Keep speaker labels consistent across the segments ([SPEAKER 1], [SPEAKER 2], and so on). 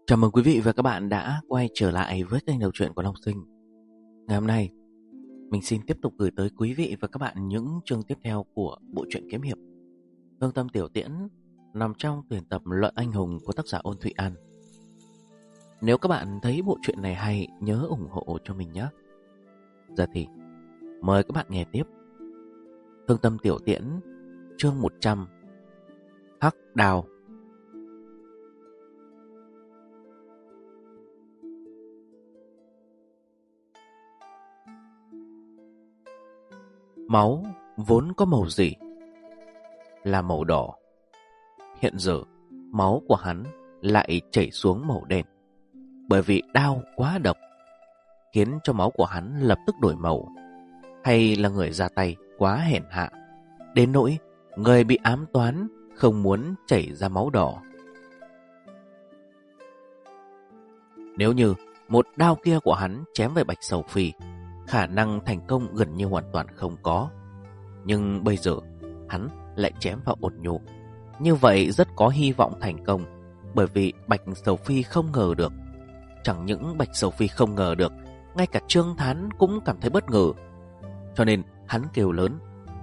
[SPEAKER 1] Chào mừng quý vị và các bạn đã quay trở lại với kênh đọc truyện của Long Sinh. Ngày hôm nay, mình xin tiếp tục gửi tới quý vị và các bạn những chương tiếp theo của bộ truyện kiếm hiệp Thương Tâm Tiểu Tiễn, nằm trong tuyển tập Luận Anh Hùng của tác giả Ôn Thụy An. Nếu các bạn thấy bộ truyện này hay, nhớ ủng hộ cho mình nhé. Giờ thì mời các bạn nghe tiếp Thương Tâm Tiểu Tiễn, chương 100, Hắc Đao. Máu vốn có màu gì? Là màu đỏ. Hiện giờ, máu của hắn lại chảy xuống màu đen. Bởi vì đao quá độc, khiến cho máu của hắn lập tức đổi màu. Hay là người ra tay quá hèn hạ, đến nỗi người bị ám toán không muốn chảy ra máu đỏ. Nếu như một đao kia của hắn chém về Bạch Sầu Phi, khả năng thành công gần như hoàn toàn không có. Nhưng bây giờ hắn lại chém vào Ôn Nhu, như vậy rất có hy vọng thành công. Bởi vì Bạch Sầu Phi không ngờ được. Chẳng những Bạch Sầu Phi không ngờ được, ngay cả Trương Thán cũng cảm thấy bất ngờ. Cho nên hắn kêu lớn: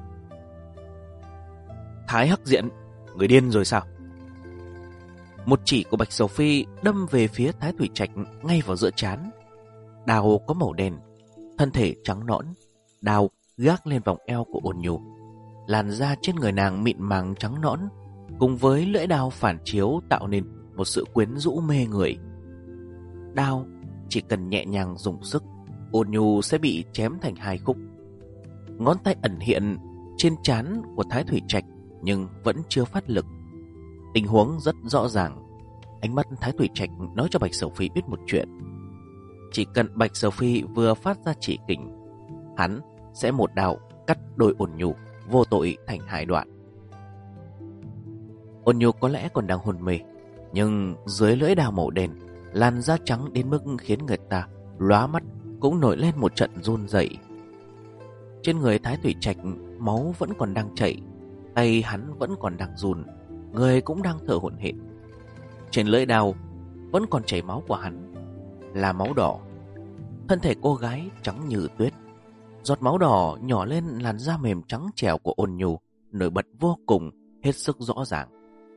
[SPEAKER 1] Thái Hắc Diện, người điên rồi sao? Một chỉ của Bạch Sầu Phi đâm về phía Thái Thủy Trạch ngay vào giữa trán. Đao có màu đen, thân thể trắng nõn, đao gác lên vòng eo của Ôn Nhu. Làn da trên người nàng mịn màng trắng nõn, cùng với lưỡi đao phản chiếu tạo nên một sự quyến rũ mê người. Đao chỉ cần nhẹ nhàng dùng sức, Ôn Nhu sẽ bị chém thành hai khúc. Ngón tay ẩn hiện trên trán của Thái Thủy Trạch nhưng vẫn chưa phát lực. Tình huống rất rõ ràng. Ánh mắt Thái Thủy Trạch nói cho Bạch Sầu Phi biết một chuyện. Chỉ cần Bạch Sầu Phi vừa phát ra chỉ kình, hắn sẽ một đao cắt đôi Ôn Nhu vô tội thành hai đoạn. Ôn Nhu có lẽ còn đang hôn mê, nhưng dưới lưỡi đao màu đen, làn da trắng đến mức khiến người ta lóa mắt cũng nổi lên một trận run rẩy. Trên người Thái Thủy Trạch máu vẫn còn đang chảy, tay hắn vẫn còn đang run, người cũng đang thở hổn hển. Trên lưỡi đao vẫn còn chảy máu của hắn, là máu đỏ. Thân thể cô gái trắng như tuyết, giọt máu đỏ nhỏ lên làn da mềm trắng trẻo của Ôn Nhu, nổi bật vô cùng, hết sức rõ ràng.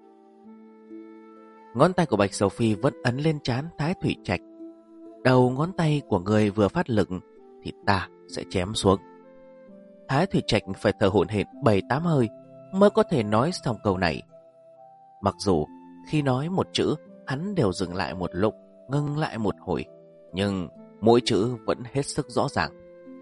[SPEAKER 1] Ngón tay của Bạch Sầu Phi vẫn ấn lên trán Thái Thủy Trạch. Đầu ngón tay của người vừa phát lực thì ta sẽ chém xuống. Thái Thủy Trạch phải thở hổn hển 7-8 hơi mới có thể nói xong câu này. Mặc dù khi nói một chữ hắn đều dừng lại một lúc, ngưng lại một hồi, nhưng mỗi chữ vẫn hết sức rõ ràng.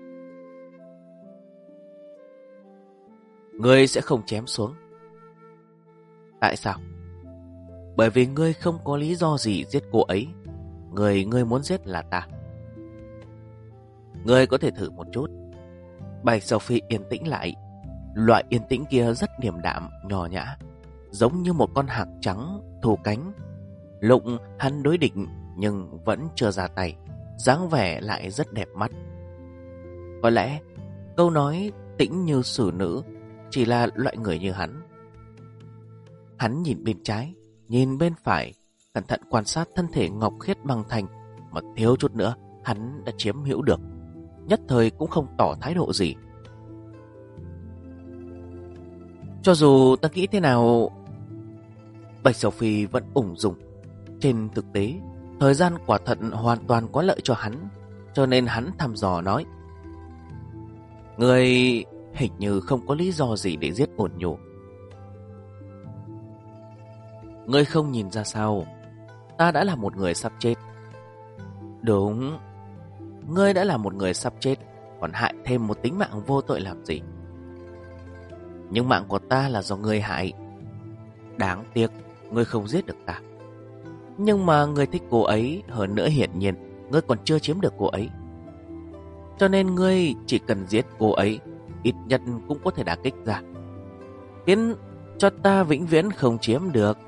[SPEAKER 1] Ngươi sẽ không chém xuống. Tại sao? Bởi vì ngươi không có lý do gì giết cô ấy. Ngươi muốn giết là ta. Ngươi có thể thử một chút. Bạch Sầu Phi yên tĩnh lại. Loại yên tĩnh kia rất điềm đạm, nhỏ nhã, giống như một con hạc trắng thu cánh. Lúc hắn đối địch nhưng vẫn chưa ra tay, dáng vẻ lại rất đẹp mắt. Có lẽ câu nói tĩnh như xử nữ chỉ là loại người như hắn. Hắn nhìn bên trái, nhìn bên phải, cẩn thận quan sát thân thể ngọc khiết băng thành, mà thiếu chút nữa hắn đã chiếm hữu được. Nhất thời cũng không tỏ thái độ gì. Cho dù ta nghĩ thế nào, Bạch Sầu Phi vẫn ung dung. Trên thực tế, thời gian quả thật hoàn toàn có lợi cho hắn, cho nên hắn thăm dò nói: Ngươi hình như không có lý do gì để giết Ôn Nhu. Ngươi không nhìn ra sao? Ta đã là một người sắp chết. Đúng, ngươi đã là một người sắp chết, còn hại thêm một tính mạng vô tội làm gì? Nhưng mạng của ta là do ngươi hại. Đáng tiếc, ngươi không giết được ta. Nhưng mà ngươi thích cô ấy, hơn nữa hiển nhiên ngươi còn chưa chiếm được cô ấy. Cho nên ngươi chỉ cần giết cô ấy, ít nhất cũng có thể đả kích ra, khiến cho ta vĩnh viễn không chiếm được.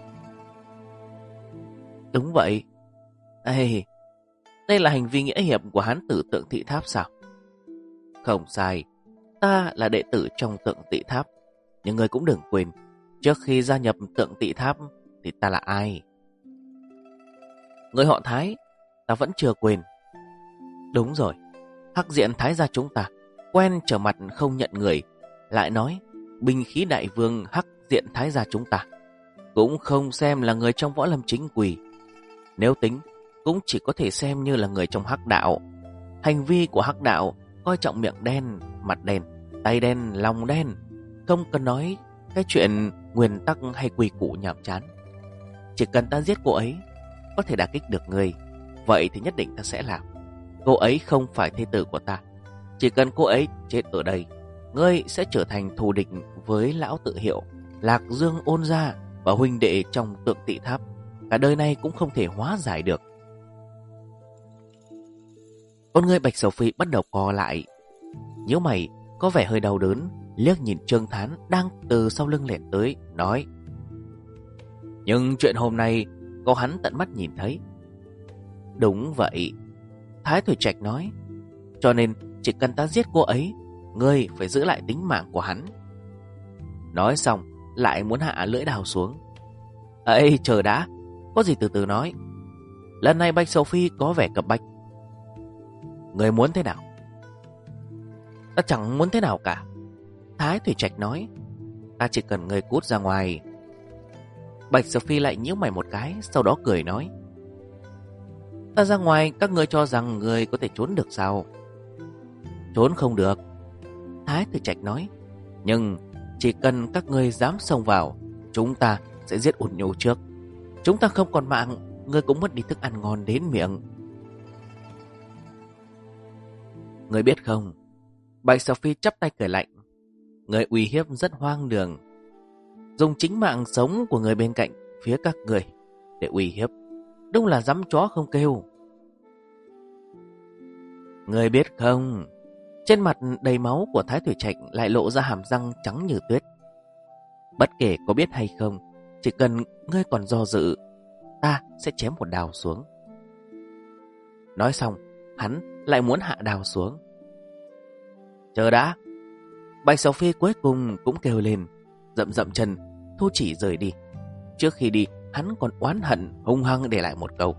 [SPEAKER 1] Đúng vậy. Ê, đây là hành vi nghĩa hiệp của Hán tử Tượng Thị Tháp sao? Không sai, ta là đệ tử trong Tượng Thị Tháp. Nhưng ngươi cũng đừng quên, trước khi gia nhập Tượng Thị Tháp thì ta là ai? Người họ Thái, ta vẫn chưa quên. Đúng rồi, hắc diện Thái gia chúng ta quen trở mặt không nhận người, lại nói binh khí đại vương hắc diện Thái gia chúng ta cũng không xem là người trong võ lâm chính quy. Nếu tính, cũng chỉ có thể xem như là người trong hắc đạo. Hành vi của hắc đạo coi trọng miệng đen, mặt đen, tay đen, lòng đen, không cần nói cái chuyện nguyên tắc hay quy củ nhàm chán. Chỉ cần ta giết cô ấy có thể đả kích được người, vậy thì nhất định ta sẽ làm. Cô ấy không phải thê tử của ta. Chỉ cần cô ấy chết ở đây, ngươi sẽ trở thành thù địch với lão tự hiệu Lạc Dương Ôn gia và huynh đệ trong Tượng Tị Tháp. Cả đời này cũng không thể hóa giải được. Con ngươi Bạch Sầu Phi bắt đầu co lại, nhíu mày, có vẻ hơi đau đớn, liếc nhìn Trương Thán đang từ sau lưng lẻn tới, nói: nhưng chuyện hôm nay có hắn tận mắt nhìn thấy. Đúng vậy, Thái Thủy Trạch nói. Cho nên chỉ cần ta giết cô ấy, ngươi phải giữ lại tính mạng của hắn. Nói xong lại muốn hạ lưỡi đao xuống. Ê, chờ đã, có gì từ từ nói. Lần này Bạch Sầu Phi có vẻ cấp bách. Ngươi muốn thế nào? Ta chẳng muốn thế nào cả, Thái Thủy Trạch nói. Ta chỉ cần ngươi cút ra ngoài. Bạch Sầu Phi lại nhíu mày một cái, sau đó cười nói: ta ra ngoài, các ngươi cho rằng ngươi có thể trốn được sao? Trốn không được, Thái Thủy Trạch nói. Nhưng chỉ cần các ngươi dám xông vào, chúng ta sẽ giết Ôn Nhu trước. Chúng ta không còn mạng, ngươi cũng mất đi thức ăn ngon đến miệng. Ngươi biết không, Bạch Sầu Phi chắp tay cười lạnh. Ngươi uy hiếp rất hoang đường, dùng chính mạng sống của người bên cạnh phía các người để uy hiếp, đúng là dám chó không kêu. Ngươi biết không, trên mặt đầy máu của Thái Thủy Trạch lại lộ ra hàm răng trắng như tuyết. Bất kể có biết hay không, chỉ cần ngươi còn do dự, ta sẽ chém một đao xuống. Nói xong, hắn lại muốn hạ đao xuống. Chờ đã, Bạch Sầu Phi cuối cùng cũng kêu lên, dậm dậm chân, thu chỉ rời đi. Trước khi đi, hắn còn oán hận hung hăng để lại một câu: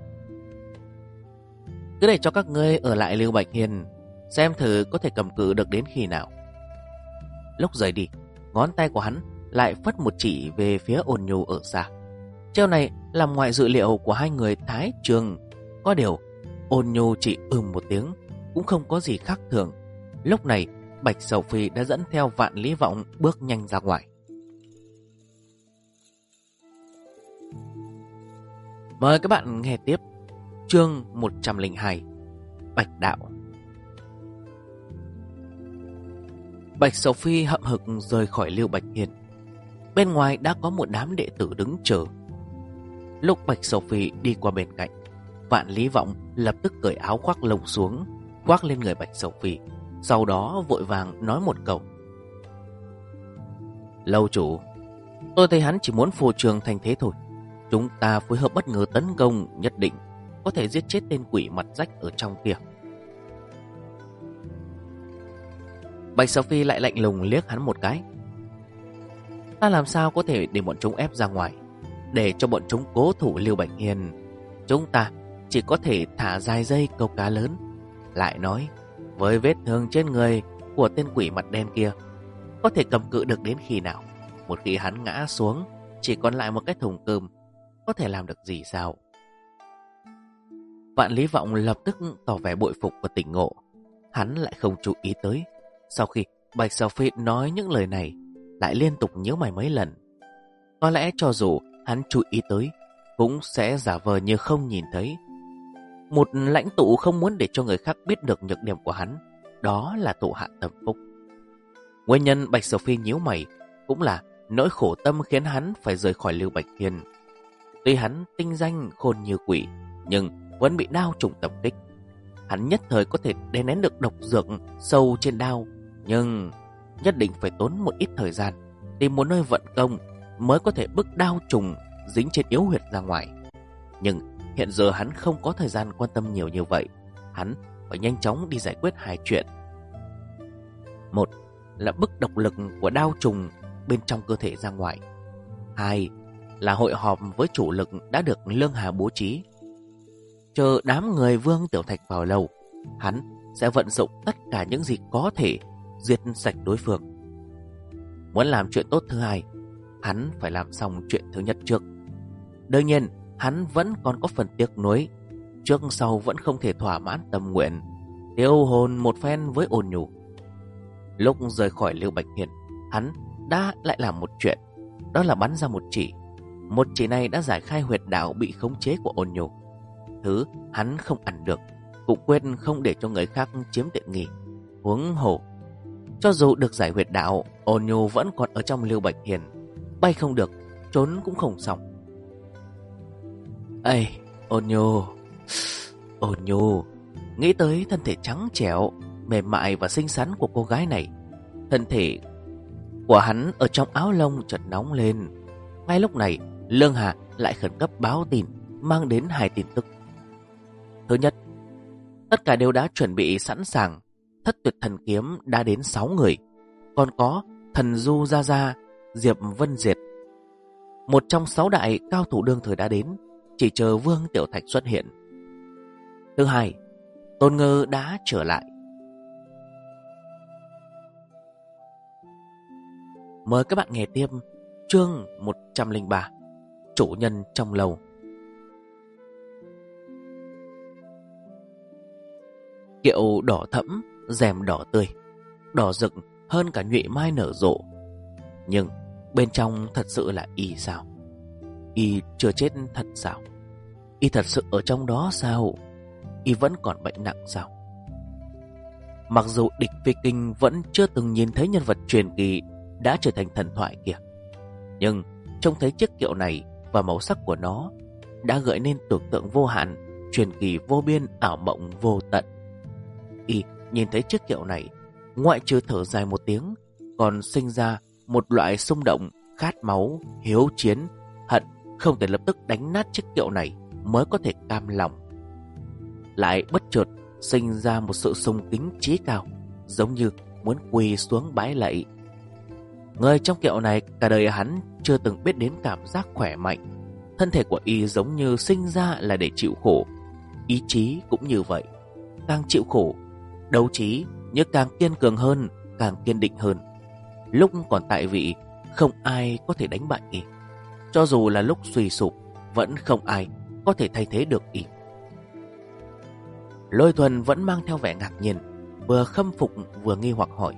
[SPEAKER 1] cứ để cho các ngươi ở lại Lưu Bạch Hiên, xem thử có thể cầm cự được đến khi nào. Lúc rời đi, ngón tay của hắn lại phất một chỉ về phía Ôn Nhu ở xa. Chiêu này làm ngoài dự liệu của hai người Thái Trường. Có điều Ôn Nhu chỉ một tiếng, cũng không có gì khác thường. Lúc này Bạch Sầu Phi đã dẫn theo Vạn Lý Vọng bước nhanh ra ngoài. Mời các bạn nghe tiếp chương 102, Bạch Đạo. Bạch Sầu Phi hậm hực rời khỏi Lưu Bạch Hiên. Bên ngoài đã có một đám đệ tử đứng chờ. Lúc Bạch Sầu Phi đi qua bên cạnh, Vạn Lý Vọng lập tức cởi áo khoác lông xuống, khoác lên người Bạch Sầu Phi, sau đó vội vàng nói một câu: lâu chủ, tôi thấy hắn chỉ muốn phô trương thành thế thôi. Chúng ta phối hợp bất ngờ tấn công, nhất định có thể giết chết tên quỷ mặt rách ở trong kia. Bạch Sầu Phi lại lạnh lùng liếc hắn một cái. Ta làm sao có thể để bọn chúng ép ra ngoài, để cho bọn chúng cố thủ Lưu Bạch Hiên? Chúng ta chỉ có thể thả dài dây câu cá lớn. Lại nói, với vết thương trên người của tên quỷ mặt đen kia, có thể cầm cự được đến khi nào? Một khi hắn ngã xuống, chỉ còn lại một cái thùng cơm, có thể làm được gì sao? Vạn Lý Vọng lập tức tỏ vẻ bội phục và tỉnh ngộ. Hắn lại không chú ý tới, sau khi Bạch Sầu Phi nói những lời này, lại liên tục nhíu mày mấy lần. Có lẽ cho dù hắn chú ý tới, cũng sẽ giả vờ như không nhìn thấy. Một lãnh tụ không muốn để cho người khác biết được nhược điểm của hắn, đó là tụ hạ tâm phúc. Nguyên nhân Bạch Sầu Phi nhíu mày cũng là nỗi khổ tâm khiến hắn phải rời khỏi Lưu Bạch Hiên. Tuy hắn tinh danh khôn như quỷ, nhưng vẫn bị đao trùng tập kích. Hắn nhất thời có thể đè nén được độc dược sâu trên đao, nhưng nhất định phải tốn một ít thời gian, tìm một nơi vận công mới có thể bức đao trùng dính trên yếu huyệt ra ngoài. Nhưng hiện giờ hắn không có thời gian quan tâm nhiều như vậy. Hắn phải nhanh chóng đi giải quyết hai chuyện. Một là bức độc lực của đao trùng bên trong cơ thể ra ngoài. Hai là hội họp với chủ lực đã được Lương Hà bố trí. chờ đám người Vương Tiểu Thạch vào lầu, hắn sẽ vận dụng tất cả những gì có thể diệt sạch đối phương. Muốn làm chuyện tốt thứ hai, hắn phải làm xong chuyện thứ nhất trước. Đương nhiên, hắn vẫn còn có phần tiếc nuối, trước sau vẫn không thể thỏa mãn tâm nguyện, tiêu hồn một phen với Ôn Nhu. Lúc rời khỏi Lưu Bạch Hiên, hắn đã lại làm một chuyện, đó là bắn ra một chỉ. Một chỉ này đã giải khai huyệt đạo bị khống chế của Ôn Nhu. Thứ hắn không ăn được, cũng quên không để cho người khác chiếm tiện nghi. Huống hồ, cho dù được giải huyệt đạo, Ôn Nhu vẫn còn ở trong Lưu Bạch Hiên, bay không được, trốn cũng không xong. Ây, Ôn Nhu, Ôn Nhu, nghĩ tới thân thể trắng trẻo, mềm mại và xinh xắn của cô gái này, thân thể của hắn ở trong áo lông chợt nóng lên. Ngay lúc này, Lương Hà lại khẩn cấp báo tin, mang đến 2 tin tức. Thứ nhất, tất cả đều đã chuẩn bị sẵn sàng, Thất Tuyệt Thần Kiếm đã đến 6 người, còn có Thần Du Gia Gia, Diệp Vân Diệt. Một trong 6 đại cao thủ đương thời đã đến, chỉ chờ Vương Tiểu Thạch xuất hiện. Thứ hai, Tôn Ngư đã trở lại. Mời các bạn nghe tiếp chương 103, Chủ nhân trong lầu. Kiệu đỏ thẫm, rèm đỏ tươi, đỏ rực hơn cả nhụy mai nở rộ. Nhưng bên trong thật sự là y sao? Y chưa chết thật sao? Y thật sự ở trong đó sao? Y vẫn còn bệnh nặng sao? Mặc dù Địch Phi Kinh vẫn chưa từng nhìn thấy nhân vật truyền kỳ đã trở thành thần thoại kìa, nhưng trông thấy chiếc kiệu này và màu sắc của nó đã gợi nên tưởng tượng vô hạn, truyền kỳ vô biên, ảo mộng vô tận. Y nhìn thấy chiếc kiệu này, ngoại trừ thở dài một tiếng, còn sinh ra một loại xung động khát máu, hiếu chiến, hận không thể lập tức đánh nát chiếc kiệu này mới có thể cam lòng. Lại bất chợt sinh ra một sự sùng kính chí cao, giống như muốn quỳ xuống bái lạy. Người trong kiệu này cả đời hắn chưa từng biết đến cảm giác khỏe mạnh. Thân thể của y giống như sinh ra là để chịu khổ, ý chí cũng như vậy. Càng chịu khổ, đấu trí như càng kiên cường hơn, càng kiên định hơn. Lúc còn tại vị, không ai có thể đánh bại y. Cho dù là lúc suy sụp, vẫn không ai có thể thay thế được y. Lôi Thuần vẫn mang theo vẻ ngạc nhiên, vừa khâm phục vừa nghi hoặc hỏi: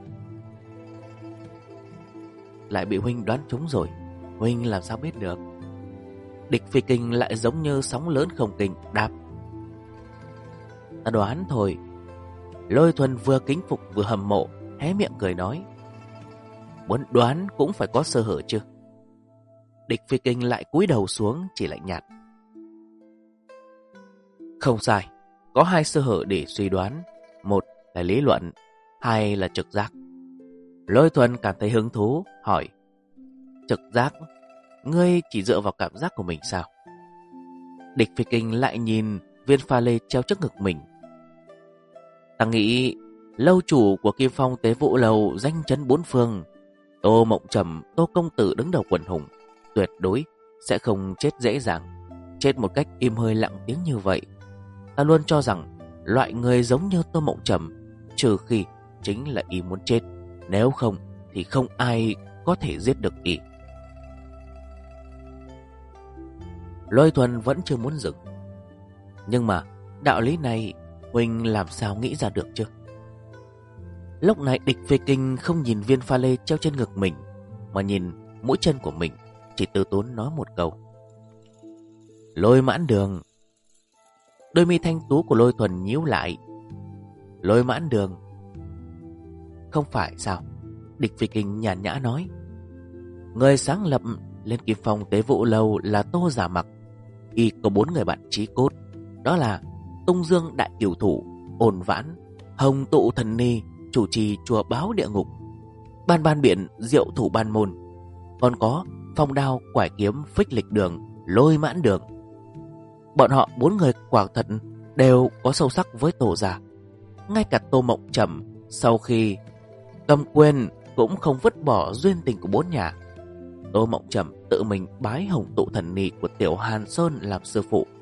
[SPEAKER 1] lại bị huynh đoán trúng rồi, huynh làm sao biết được? Địch Phi Kinh lại giống như sóng lớn không kinh đáp: ta đoán thôi. Lôi Thuần vừa kính phục vừa hâm mộ, hé miệng cười nói: muốn đoán cũng phải có sơ hở chứ. Địch Phi Kinh lại cúi đầu xuống, chỉ lạnh nhạt: không sai, có 2 sơ hở để suy đoán, một là lý luận, 2 là trực giác. Lôi Thuần cảm thấy hứng thú, hỏi: trực giác? Ngươi chỉ dựa vào cảm giác của mình sao? Địch Phi Kinh lại nhìn viên pha lê treo trước ngực mình. Ta nghĩ lâu chủ của Kim Phong Tế Vũ Lầu danh chấn 4 phương, Tô Mộng Trầm, Tô Công Tử đứng đầu quần hùng, tuyệt đối sẽ không chết dễ dàng, chết một cách im hơi lặng tiếng như vậy. Ta luôn cho rằng loại người giống như Tô Mộng Trầm, trừ khi chính là y muốn chết, nếu không thì không ai có thể giết được y. Lôi Thuần vẫn chưa muốn dừng. Nhưng mà đạo lý này huynh làm sao nghĩ ra được chứ? Lúc này Địch Phi Kinh không nhìn viên pha lê treo trên ngực mình, mà nhìn mũi chân của mình, chỉ từ tốn nói một câu: Lôi Mãn Đường. Đôi mi thanh tú của Lôi Thuần nhíu lại. Lôi Mãn Đường? Không phải sao? Địch Phi Kinh nhàn nhã nói: người sáng lập lên Kim Phong Tế Vũ Lâu là Tô Giả Mặc. Y có 4 người bạn chí cốt, đó là Tung Dương Đại Cửu Thủ, Ôn Vãn, Hồng Tụ Thần Ni, chủ trì chùa Báo Địa Ngục, Ban Ban Biện, Diệu Thủ Ban Môn, còn có Phong Đao Quải Kiếm Phích Lịch Đường, Lôi Mãn Đường. Bọn họ 4 người quả thật đều có sâu sắc với Tô gia. Ngay cả Tô Mộng Trầm sau khi cầm quyền cũng không vứt bỏ duyên tình của 4 nhà. Tô Mộng Trầm tự mình bái Hồng Tụ Thần Ni của Tiểu Hàn Sơn làm sư phụ.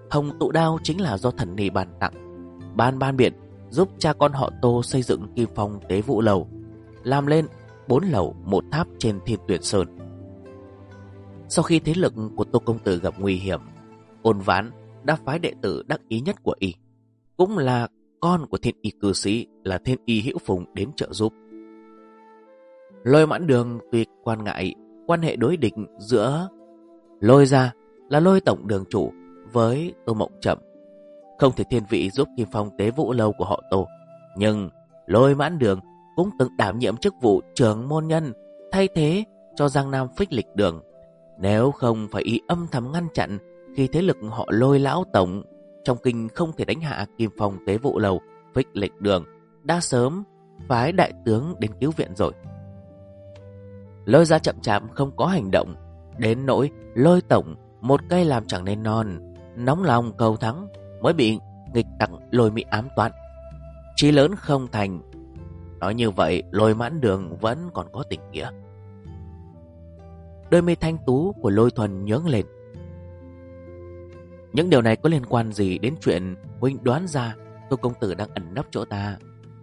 [SPEAKER 1] Hồng tụ đao chính là do thần ni ban tặng. Ban biện giúp cha con họ Tô xây dựng Kim Phong Tế Vũ Lầu, làm lên 4 lầu 1 tháp trên Thiên Tuyển Sơn. Sau khi thế lực của Tô công tử gặp nguy hiểm, Ôn Vãn đã phái đệ tử đắc ý nhất của y, cũng là con của Thiên Y cư sĩ là Thiên Y Hữu Phùng đến trợ giúp. Lôi Mãn Đường tuy quan ngại quan hệ đối địch giữa Lôi gia là Lôi tổng đường chủ với Tô Mộng Chậm, không thể thiên vị giúp Kim Phong Tế Vũ Lâu của họ Tô, nhưng Lôi Mãn Đường cũng từng đảm nhiệm chức vụ trưởng môn nhân thay thế cho Giang Nam Phích Lịch Đường. Nếu không phải y âm thầm ngăn chặn khi thế lực họ Lôi lão tổng trong kinh không thể đánh hạ Kim Phong Tế Vũ Lâu, Phích Lịch Đường đã sớm phái đại tướng đến cứu viện rồi. Lôi gia chậm chạp không có hành động, đến nỗi Lôi tổng một cây làm chẳng nên non, nóng lòng cầu thắng mới bị nghịch tặc Lôi Mỹ ám toán, chí lớn không thành. Nói như vậy, Lôi Mãn Đường vẫn còn có tình nghĩa. Đôi mi thanh tú của Lôi Thuần nhướng lên. Những điều này có liên quan gì đến chuyện huynh đoán ra Tô công tử đang ẩn nấp chỗ ta?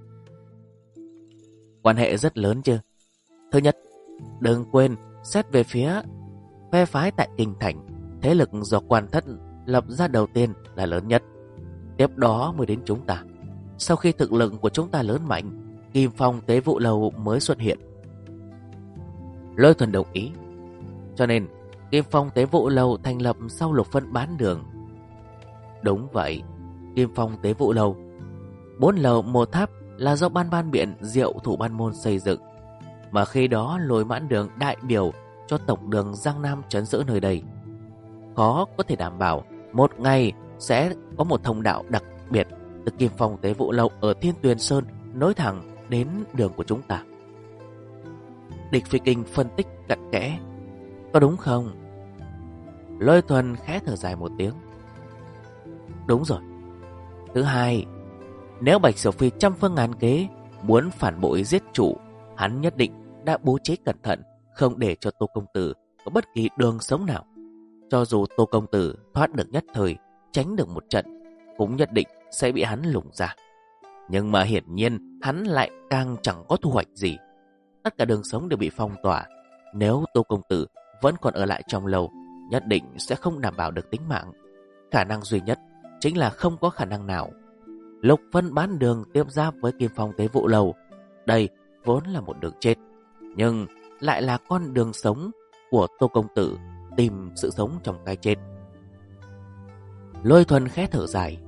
[SPEAKER 1] Quan hệ rất lớn chứ. Thứ nhất, đừng quên xét về phía phe phái tại kinh thành, thế lực do Quan Thất lập ra đầu tiên là lớn nhất, tiếp đó mới đến chúng ta. Sau khi thực lực của chúng ta lớn mạnh, Kim Phong Tế Vũ Lâu mới xuất hiện. Lôi Thuần đồng ý. Cho nên Kim Phong Tế Vũ Lâu thành lập sau Lục Phân Bán Đường. Đúng vậy, Kim Phong Tế Vũ Lâu 4 lầu 1 tháp là do ban biện Diệu Thủ Ban Môn xây dựng, mà khi đó Lôi Mãn Đường đại biểu cho tổng đường Giang Nam trấn giữ nơi đây. Khó có thể đảm bảo một ngày sẽ có một thông đạo đặc biệt từ Kim Phong Tế Vũ Lâu ở Thiên Tuyền Sơn nối thẳng đến đường của chúng ta. Địch Phi Kinh phân tích cặn kẽ. Có đúng không? Lôi Thuần khẽ thở dài một tiếng. Đúng rồi. Thứ hai, nếu Bạch Sầu Phi trăm phương ngàn kế muốn phản bội giết chủ, hắn nhất định đã bố trí cẩn thận, không để cho Tô công tử có bất kỳ đường sống nào. Cho dù Tô công tử thoát được nhất thời, tránh được một trận, cũng nhất định sẽ bị hắn lùng ra. Nhưng mà hiển nhiên hắn lại càng chẳng có thu hoạch gì. Tất cả đường sống đều bị phong tỏa. Nếu Tô công tử vẫn còn ở lại trong lầu, nhất định sẽ không đảm bảo được tính mạng. Khả năng duy nhất chính là không có khả năng nào. Lục Phân Bán Đường tiếp giáp với Kim Phong Tế Vũ Lầu. Đây vốn là một đường chết, nhưng lại là con đường sống của Tô công tử tìm sự sống trong cái chết. Lôi Thuần khẽ thở dài.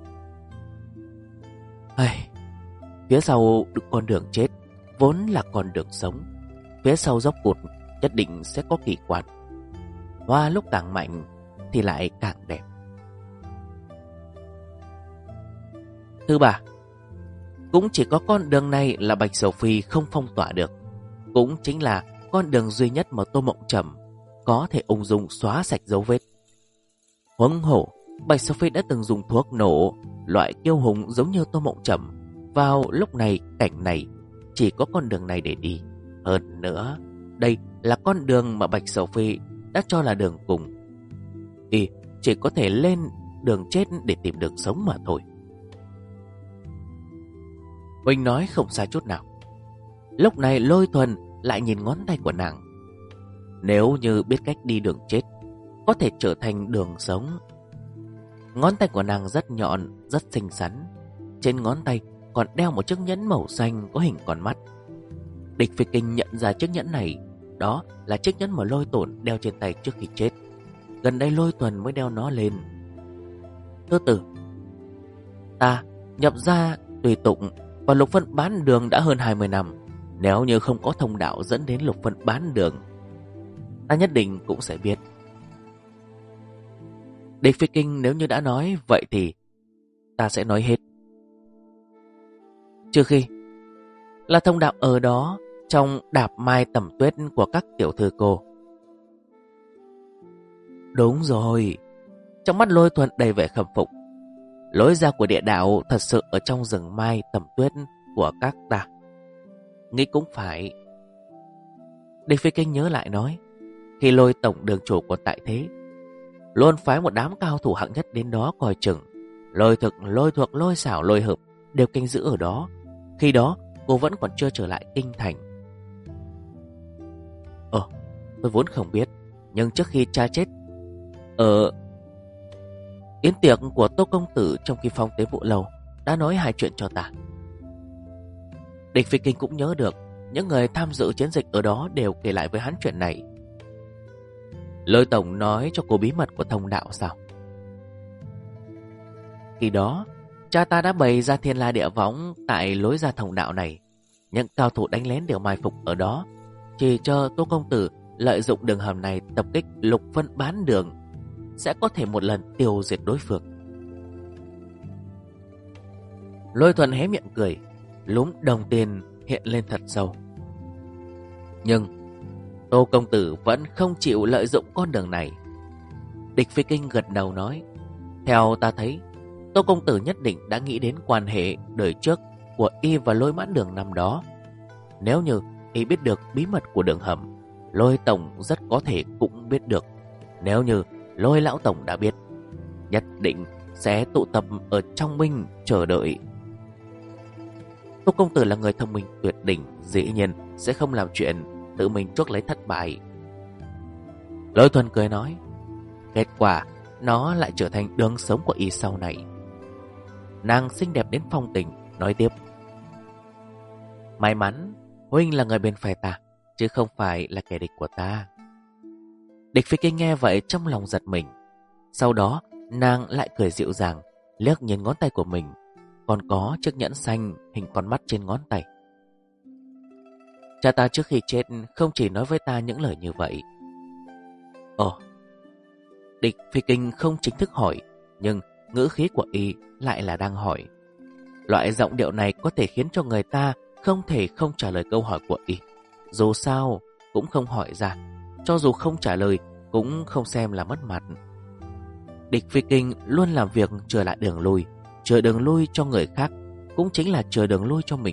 [SPEAKER 1] Phía sau con đường chết vốn là con đường sống. Phía sau dốc cụt nhất định sẽ có kỳ quan. Hoa lúc càng mạnh thì lại càng đẹp. Thứ ba, cũng chỉ có con đường này là Bạch Sầu Phi không phong tỏa được. Cũng chính là con đường duy nhất mà Tô Mộng Trầm có thể ung dung xóa sạch dấu vết. Huống hổ, Bạch Sầu Phi đã từng dùng thuốc nổ loại kiêu hùng giống như Tô Mộng Trầm. Vào lúc này, cảnh này, chỉ có con đường này để đi. Hơn nữa, đây là con đường mà Bạch Sầu Phi đã cho là đường cùng. Y chỉ có thể lên đường chết để tìm đường sống mà thôi. Huynh nói không sai chút nào. Lúc này Lôi Thuần lại nhìn ngón tay của nàng. Nếu như biết cách đi đường chết, có thể trở thành đường sống. Ngón tay của nàng rất nhọn, rất xinh xắn. Trên ngón tay còn đeo một chiếc nhẫn màu xanh có hình con mắt. Địch Phi Kinh nhận ra chiếc nhẫn này, đó là chiếc nhẫn mà Lôi Tổn đeo trên tay trước khi chết. Gần đây Lôi Thuần mới đeo nó lên. Thứ tử, ta nhập ra tùy tụng và Lục Phân Bán Đường đã hơn 20 năm. Nếu như không có thông đạo dẫn đến Lục Phân Bán Đường, ta nhất định cũng sẽ biết. Địch Phi Kinh nếu như đã nói vậy thì ta sẽ nói hết. Trừ khi là thông đạo ở đó trong đạp mai tẩm tuyết của các tiểu thư cô. Đúng rồi. Trong mắt Lôi Thuần đầy vẻ khâm phục. Lối ra của địa đạo thật sự ở trong rừng mai tẩm tuyết của các ta. Nghĩ cũng phải. Địch Phi Kinh nhớ lại nói, khi Lôi tổng đường chủ của tại thế, luôn phái một đám cao thủ hạng nhất đến đó coi chừng. Lôi thực, lôi thuộc, lôi xảo, lôi hợp đều canh giữ ở đó. Khi đó cô vẫn còn chưa trở lại kinh thành. Tôi vốn không biết, nhưng trước khi cha chết ở yến tiệc của Tô công tử trong Kim Phong Tế Vụ Lầu đã nói hai chuyện cho ta. Địch Phi Kinh cũng nhớ được những người tham dự chiến dịch ở đó đều kể lại với hắn chuyện này. Lôi tổng nói cho cô bí mật của thông đạo sao? Khi đó cha ta đã bày ra thiên la địa võng tại lối ra thông đạo này. Những cao thủ đánh lén đều mai phục ở đó, chỉ chờ Tô công tử lợi dụng đường hầm này tập kích Lục Vân Bán Đường, sẽ có thể một lần tiêu diệt đối phương. Lôi Thuần hé miệng cười, lúm đồng tiền hiện lên thật sâu. Nhưng Tô công tử vẫn không chịu lợi dụng con đường này. Địch Phi Kinh gật đầu nói, theo ta thấy, Tô công tử nhất định đã nghĩ đến quan hệ đời trước của y và Lôi Mãn Đường năm đó. Nếu như y biết được bí mật của đường hầm, Lôi tổng rất có thể cũng biết được. Nếu như Lôi lão tổng đã biết, nhất định sẽ tụ tập ở trong Minh chờ đợi. Tô công tử là người thông minh tuyệt đỉnh, dĩ nhiên sẽ không làm chuyện tự mình chuốc lấy thất bại. Lôi Thuần cười nói, kết quả nó lại trở thành đường sống của y sau này. Nàng xinh đẹp đến phong tình, nói tiếp, may mắn huynh là người bên phe ta, chứ không phải là kẻ địch của ta. Địch Phi Kinh nghe vậy trong lòng giật mình. Sau đó nàng lại cười dịu dàng, liếc nhìn ngón tay của mình, còn có chiếc nhẫn xanh hình con mắt trên ngón tay. Cha ta trước khi chết không chỉ nói với ta những lời như vậy. Địch Phi Kinh không chính thức hỏi, nhưng ngữ khí của y lại là đang hỏi. Loại giọng điệu này có thể khiến cho người ta không thể không trả lời câu hỏi của y. Dù sao cũng không hỏi ra, cho dù không trả lời cũng không xem là mất mặt. Địch Phi Kinh luôn làm việc trở lại đường lui. Chờ đường lui cho người khác cũng chính là chờ đường lui cho mình.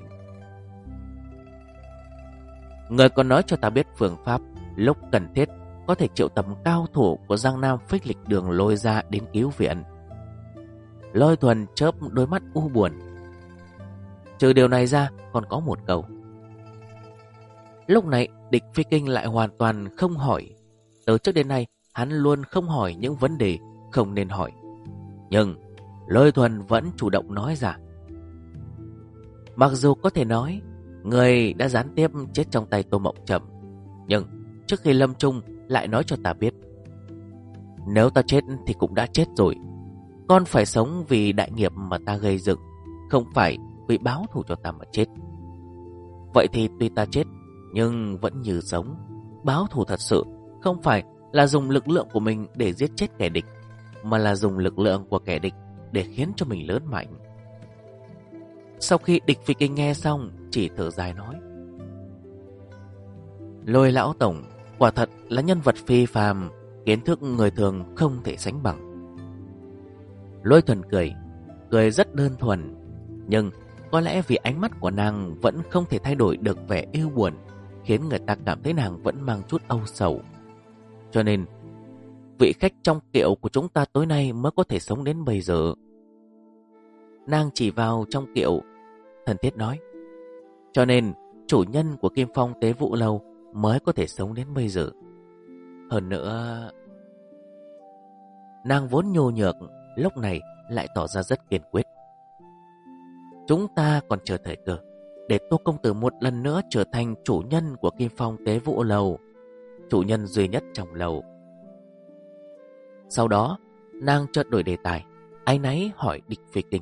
[SPEAKER 1] Người còn nói cho ta biết phương pháp lúc cần thiết có thể triệu tập cao thủ của Giang Nam phích lịch đường lôi ra đến cứu viện. Lôi Thuần chớp đôi mắt u buồn. Trừ điều này ra còn có một câu. Lúc này Địch Phi Kinh lại hoàn toàn không hỏi. Từ trước đến nay hắn luôn không hỏi những vấn đề không nên hỏi. Nhưng Lôi Thuần vẫn chủ động nói ra. Mặc dù có thể nói người đã gián tiếp chết trong tay Tô Mộng Trầm, nhưng trước khi lâm chung lại nói cho ta biết, nếu ta chết thì cũng đã chết rồi. Con phải sống vì đại nghiệp mà ta gây dựng, không phải vì báo thù cho ta mà chết. Vậy thì tuy ta chết nhưng vẫn như sống. Báo thù thật sự không phải là dùng lực lượng của mình để giết chết kẻ địch, mà là dùng lực lượng của kẻ địch để khiến cho mình lớn mạnh. Sau khi Địch Phi Kinh nghe xong, chỉ thở dài nói, Lôi lão tổng quả thật là nhân vật phi phàm, kiến thức người thường không thể sánh bằng. Lôi Thuần cười rất đơn thuần, nhưng có lẽ vì ánh mắt của nàng vẫn không thể thay đổi được vẻ yêu buồn, khiến người ta cảm thấy nàng vẫn mang chút âu sầu. Cho nên vị khách trong kiệu của chúng ta tối nay mới có thể sống đến bây giờ. Nàng chỉ vào trong kiệu, thân thiết nói, cho nên chủ nhân của Kim Phong Tế Vụ Lâu mới có thể sống đến bây giờ. Hơn nữa, nàng vốn nhô nhược, lúc này lại tỏ ra rất kiên quyết. Chúng ta còn chờ thời cơ để Tô công tử một lần nữa trở thành chủ nhân của Kim Phong Tế Vụ Lâu, chủ nhân duy nhất trong lầu. Sau đó nàng chợt đổi đề tài, áy náy hỏi Địch Phi Kinh,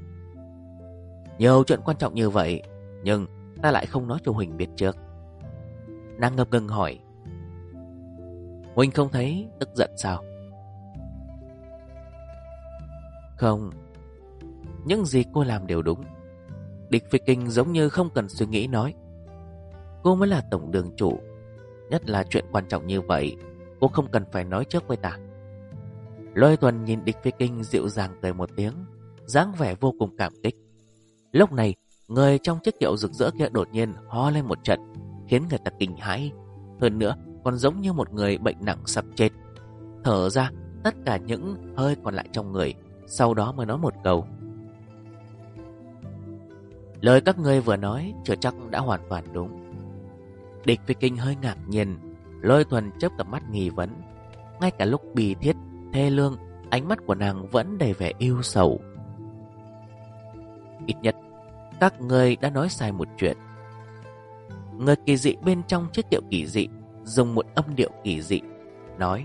[SPEAKER 1] nhiều chuyện quan trọng như vậy, nhưng ta lại không nói cho Huỳnh biết trước. Nàng ngập ngừng hỏi, Huỳnh không thấy tức giận sao? Không, những gì cô làm đều đúng. Địch Phi Kinh giống như không cần suy nghĩ nói, cô mới là tổng đường chủ, nhất là chuyện quan trọng như vậy, cô không cần phải nói trước với ta. Lôi Thuần nhìn Địch Phi Kinh dịu dàng cười một tiếng, dáng vẻ vô cùng cảm kích. Lúc này, người trong chiếc kiệu rực rỡ kia đột nhiên ho lên một trận, khiến người ta kinh hãi. Hơn nữa, còn giống như một người bệnh nặng sắp chết. Thở ra, tất cả những hơi còn lại trong người, sau đó mới nói một câu: lời các ngươi vừa nói chưa chắc đã hoàn toàn đúng. Địch Phi Kinh hơi ngạc nhiên, Lôi Thuần chớp cặp mắt nghi vấn. Ngay cả lúc bi thiết, thê lương, ánh mắt của nàng vẫn đầy vẻ yêu sầu. Ít nhất, các ngươi đã nói sai một chuyện. Người kỳ dị bên trong chiếc kiệu kỳ dị dùng một âm điệu kỳ dị nói: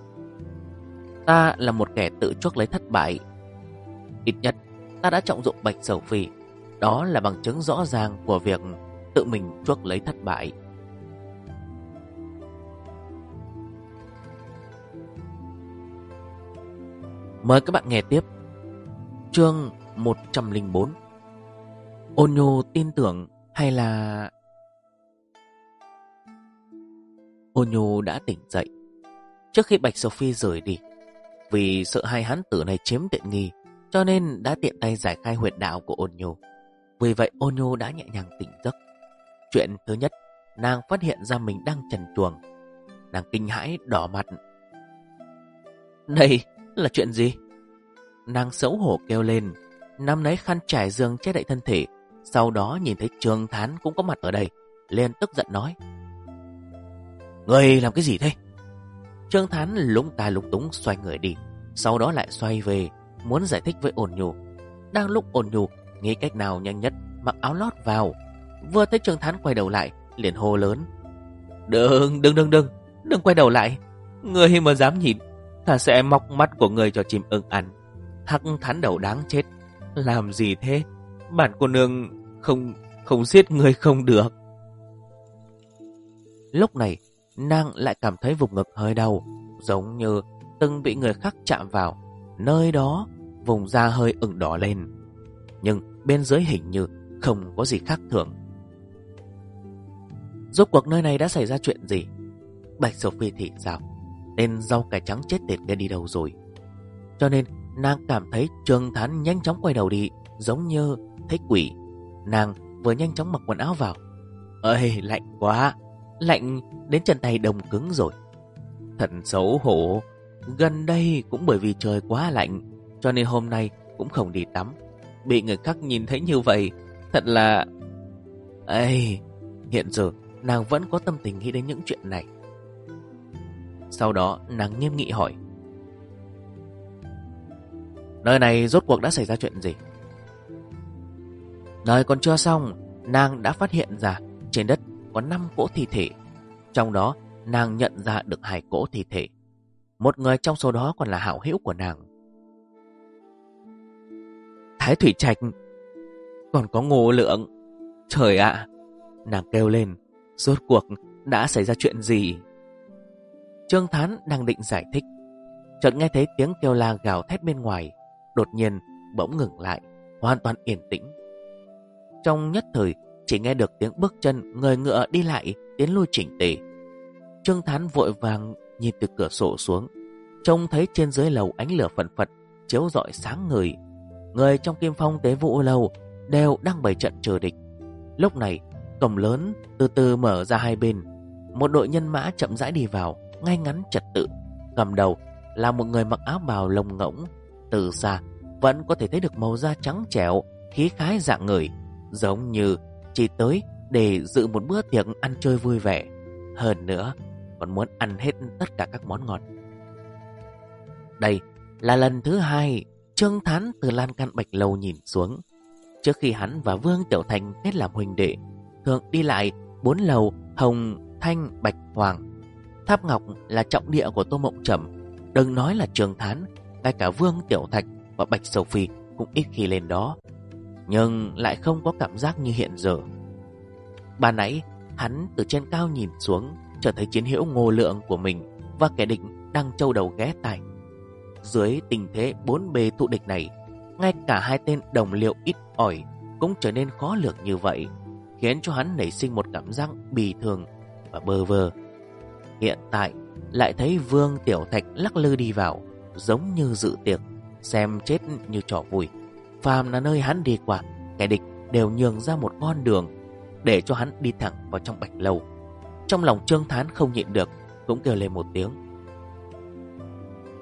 [SPEAKER 1] ta là một kẻ tự chuốc lấy thất bại. Ít nhất ta đã trọng dụng Bạch Sầu Phi. Đó là bằng chứng rõ ràng của việc tự mình chuốc lấy thất bại. Mời các bạn nghe tiếp chương 104. Ôn Nhu tin tưởng hay là... Ôn Nhu đã tỉnh dậy trước khi Bạch Sophie rời đi. Vì sợ hai hán tử này chiếm tiện nghi, cho nên đã tiện tay giải khai huyệt đạo của Ôn Nhu. Vì vậy Ôn Nhu đã nhẹ nhàng tỉnh giấc. Chuyện thứ nhất, nàng phát hiện ra mình đang trần truồng. Nàng kinh hãi đỏ mặt. Đây là chuyện gì? Nàng xấu hổ kêu lên, nắm lấy khăn trải giường che đậy thân thể. Sau đó nhìn thấy Trương Thán cũng có mặt ở đây, liền tức giận nói: người làm cái gì thế? Trương Thán lúng ta lúng túng xoay người đi, sau đó lại xoay về, muốn giải thích với Ôn Nhu. Đang lúc Ôn Nhu nghĩ cách nào nhanh nhất mặc áo lót vào, vừa thấy Trương Thán quay đầu lại, liền hô lớn: Đừng quay đầu lại. Người mà dám nhìn, ta sẽ móc mắt của người cho chim ưng ăn. Hắc Thán đầu đáng chết. Làm gì thế? Bản cô nương không giết người không được. Lúc này nàng lại cảm thấy vùng ngực hơi đau, giống như từng bị người khác chạm vào. Nơi đó vùng da hơi ửng đỏ lên, nhưng bên dưới hình như không có gì khác thường. Rốt cuộc nơi này đã xảy ra chuyện gì? Bạch Sophie thì sao? Tên rau cải trắng chết tiệt kia đi đâu rồi? Cho nên nàng cảm thấy Trương Thán nhanh chóng quay đầu đi, giống như thấy quỷ. Nàng vừa nhanh chóng mặc quần áo vào. Ơi, lạnh quá, lạnh đến chân tay đông cứng rồi. Thật xấu hổ. Gần đây cũng bởi vì trời quá lạnh, cho nên hôm nay cũng không đi tắm. Bị người khác nhìn thấy như vậy, thật là... Ây, hiện giờ nàng vẫn có tâm tình nghĩ đến những chuyện này. Sau đó nàng nghiêm nghị hỏi: nơi này rốt cuộc đã xảy ra chuyện gì? Lời còn chưa xong, nàng đã phát hiện ra trên đất có 5 cỗ thi thể. Trong đó nàng nhận ra được 2 cỗ thi thể. Một người trong số đó còn là hảo hữu của nàng. Thái Thủy Trạch, còn có Ngô Lượng. Trời ạ! Nàng kêu lên, rốt cuộc đã xảy ra chuyện gì? Trương Thán đang định giải thích, chợt nghe thấy tiếng kêu la gào thét bên ngoài. Đột nhiên bỗng ngừng lại, hoàn toàn yên tĩnh. Trong nhất thời chỉ nghe được tiếng bước chân người ngựa đi lại, tiến lui chỉnh tề. Trương Thán vội vàng nhìn từ cửa sổ xuống, trông thấy trên dưới lầu ánh lửa phẩn phật chiếu rọi sáng ngời. Người trong Kim Phong Tế Vũ Lâu đều đang bày trận chờ địch. Lúc này cổng lớn từ từ mở ra hai bên. Một đội nhân mã chậm rãi đi vào, ngay ngắn trật tự. Cầm đầu là một người mặc áo bào lông ngỗng. Từ xa vẫn có thể thấy được màu da trắng trẻo, khí khái dạng người, giống như chỉ tới để dự một bữa tiệc ăn chơi vui vẻ. Hơn nữa còn muốn ăn hết tất cả các món ngon. Đây là lần thứ 2 Trương Thán từ lan can Bạch Lâu nhìn xuống. Trước khi hắn và Vương Tiểu Thành kết làm huynh đệ, thường đi lại 4 lầu Hồng, Thanh, Bạch, Hoàng. Tháp Ngọc là trọng địa của Tô Mộng Trầm. Đừng nói là Trương Thán, ngay cả Vương Tiểu Thạch và Bạch Sầu Phi cũng ít khi lên đó, nhưng lại không có cảm giác như hiện giờ. Ban nãy hắn từ trên cao nhìn xuống, chợt thấy chiến hữu Ngô Lượng của mình và kẻ địch đang châu đầu ghé tai. Dưới tình thế 4 bề thụ địch này, ngay cả 2 tên đồng liệu ít ỏi cũng trở nên khó lường như vậy, khiến cho hắn nảy sinh một cảm giác bì thường và bơ vơ. Hiện tại lại thấy Vương Tiểu Thạch lắc lư đi vào, giống như dự tiệc, xem chết như trò vui. Phàm là nơi hắn đi qua, kẻ địch đều nhường ra một con đường để cho hắn đi thẳng vào trong Bạch Lâu. Trong lòng Trương Thán không nhịn được, cũng kêu lên một tiếng: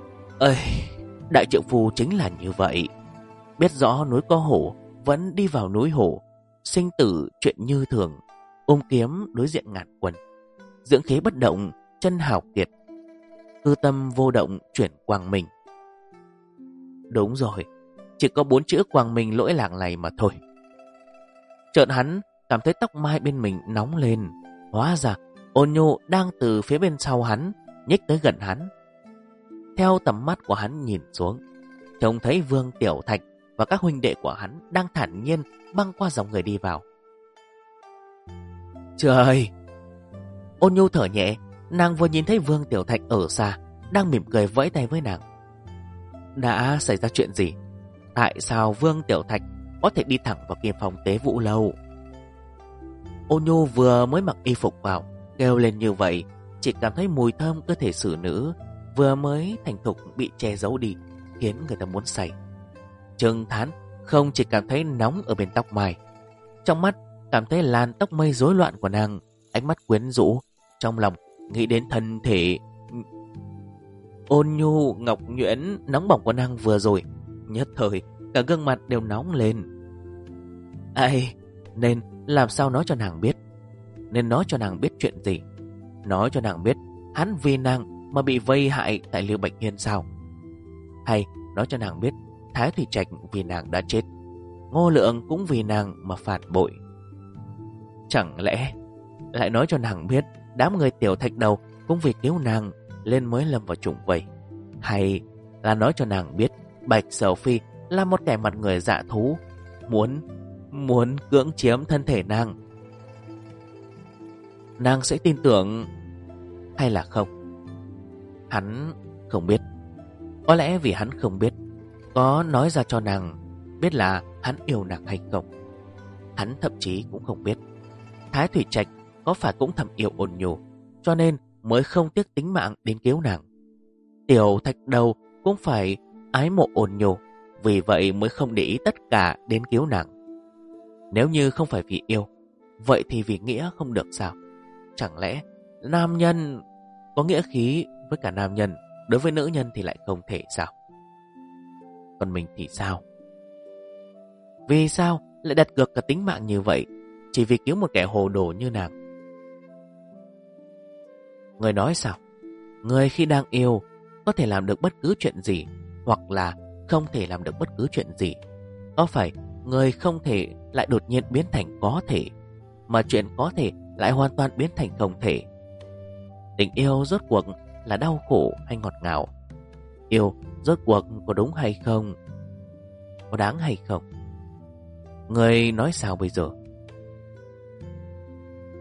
[SPEAKER 1] Ơi, đại trượng phu chính là như vậy. Biết rõ núi có hổ, vẫn đi vào núi hổ. Sinh tử chuyện như thường, ôm kiếm đối diện ngàn quân. Dưỡng khí bất động, chân hào kiệt. Cư tâm vô động, chuyển quang minh. Đúng rồi, chỉ có 4 chữ quang minh lỗi lạc này mà thôi. Chợt hắn cảm thấy tóc mai bên mình nóng lên. Hóa ra Ôn Nhu đang từ phía bên sau hắn nhích tới gần hắn. Theo tầm mắt của hắn nhìn xuống, trông thấy Vương Tiểu Thạch và các huynh đệ của hắn đang thản nhiên băng qua dòng người đi vào. Trời! Ôn Nhu thở nhẹ. Nàng vừa nhìn thấy Vương Tiểu Thạch ở xa, đang mỉm cười vẫy tay với nàng. Đã xảy ra chuyện gì? Tại sao Vương Tiểu Thạch có thể đi thẳng vào Kim Phong Tế Vũ Lâu? Ôn Nhu vừa mới mặc y phục vào, kêu lên như vậy, chỉ cảm thấy mùi thơm cơ thể xử nữ vừa mới thành thục bị che giấu đi, khiến người ta muốn say. Trừng Thán không chỉ cảm thấy nóng ở bên tóc mai, trong mắt cảm thấy làn tóc mây rối loạn của nàng, ánh mắt quyến rũ, trong lòng nghĩ đến thân thể Ôn Nhu ngọc nhuyễn nóng bỏng của nàng vừa rồi, nhất thời cả gương mặt đều nóng lên. Ai, nên làm sao nói cho nàng biết? Nên nói cho nàng biết chuyện gì? Nói cho nàng biết hắn vì nàng mà bị vây hại tại Lưu Bạch Hiên sao? Hay nói cho nàng biết Thái Thủy Trạch vì nàng đã chết, Ngô Lượng cũng vì nàng mà phản bội? Chẳng lẽ lại nói cho nàng biết đám người Tiểu Thạch Đầu cũng vì cứu nàng lên mới lâm vào trùng vây? Hay là nói cho nàng biết Bạch Sầu Phi là một kẻ mặt người dạ thú, muốn cưỡng chiếm thân thể nàng? Nàng sẽ tin tưởng hay là không? Hắn không biết. Có lẽ vì hắn không biết, có nói ra cho nàng biết là hắn yêu nàng hay không. Hắn thậm chí cũng không biết Thái Thủy Trạch có phải cũng thầm yêu Ôn Nhu, cho nên mới không tiếc tính mạng đến cứu nàng. Tiểu Thạch Đầu cũng phải ái mộ Ôn Nhu, vì vậy mới không để ý tất cả đến cứu nàng. Nếu như không phải vì yêu, vậy thì vì nghĩa không được sao? Chẳng lẽ nam nhân có nghĩa khí với cả nam nhân, đối với nữ nhân thì lại không thể sao? Còn mình thì sao? Vì sao lại đặt cược cả tính mạng như vậy, chỉ vì cứu một kẻ hồ đồ như nàng? Người nói sao? Người khi đang yêu có thể làm được bất cứ chuyện gì, hoặc là không thể làm được bất cứ chuyện gì. Có phải người không thể lại đột nhiên biến thành có thể, mà chuyện có thể lại hoàn toàn biến thành không thể? Tình yêu rốt cuộc là đau khổ hay ngọt ngào? Yêu rốt cuộc có đúng hay không? Có đáng hay không? Người nói sao bây giờ?